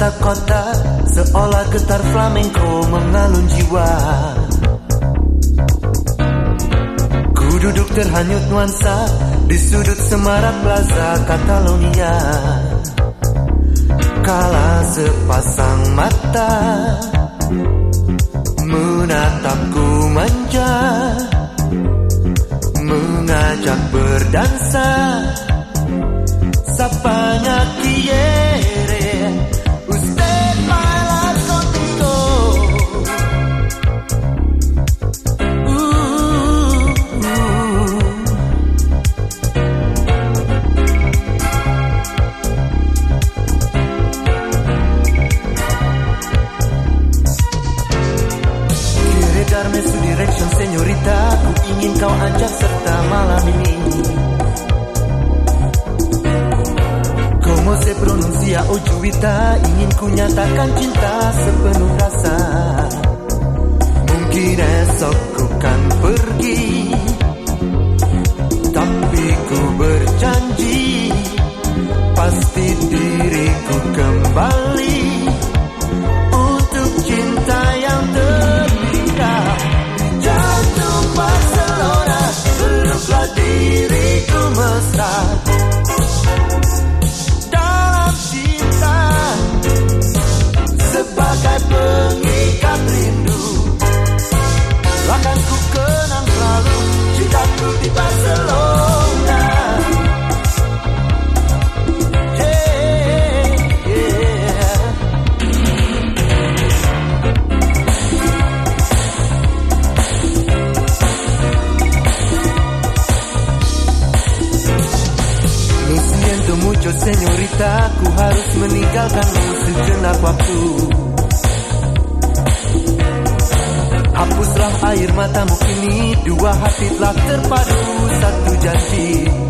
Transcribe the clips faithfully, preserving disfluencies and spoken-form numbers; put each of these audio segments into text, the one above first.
kotak-kotak, seolah getar flamenco mengalun jiwa. Ku duduk terhanyut nuansa di sudut semarak Plaza Catalonia. Kala sepasang mata menatapku manja, mengajak berdansa. Sapanya quiere usted bailar conmigo. uh, uh. Quiere darme su direction, señorita. Ku ingin kau ajak serta malam ini. Como se pronuncia Ojuita, ingin ku nyatakan cinta sepenuh rasa. Mungkin esok ku kan pergi, tapi ku berjanji pasti diriku kembali untuk cinta yang terindah. Jantung Barcelona, peluklah diriku mesra. Sebagai pengikat rindu, akan ku kenang selalu cintaku di Barcelona. Yeah, yeah. Lo siento mucho, señorita, ku harus meninggalkanmu sejenak waktu. Hapuslah air matamu kini, dua hati telah terpadu satu janji.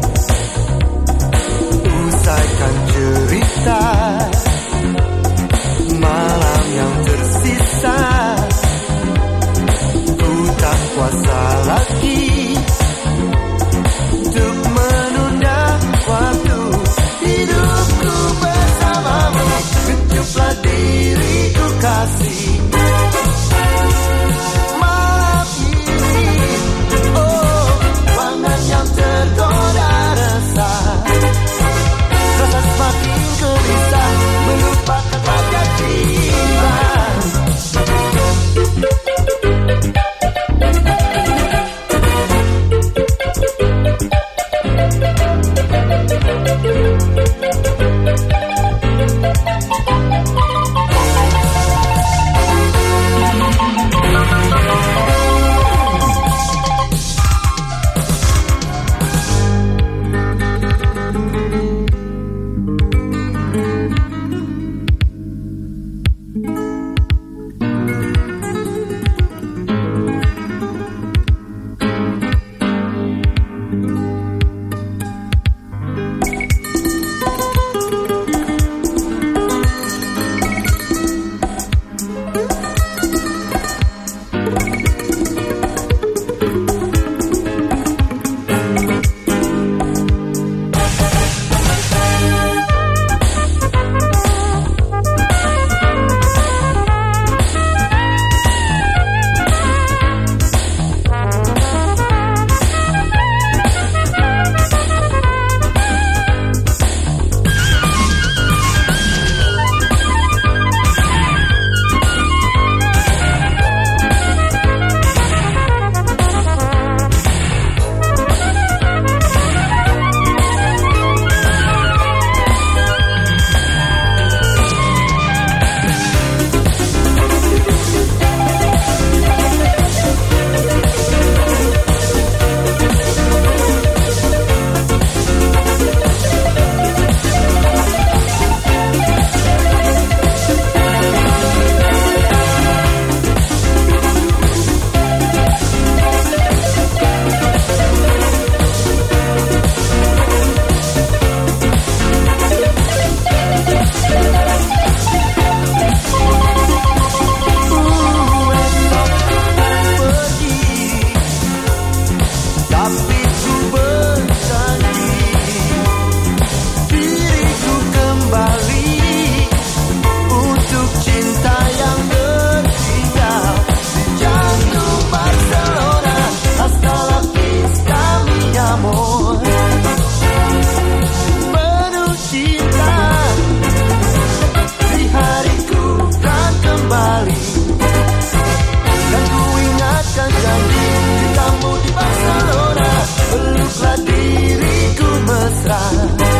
Usaikan cerita malam yang tersisa. Ku tak kuasa lagi untuk menunda waktu hidupku bersamamu. Kejuplah diriku kasih. Tergoda resah, rasa semakin gelisah. mesra.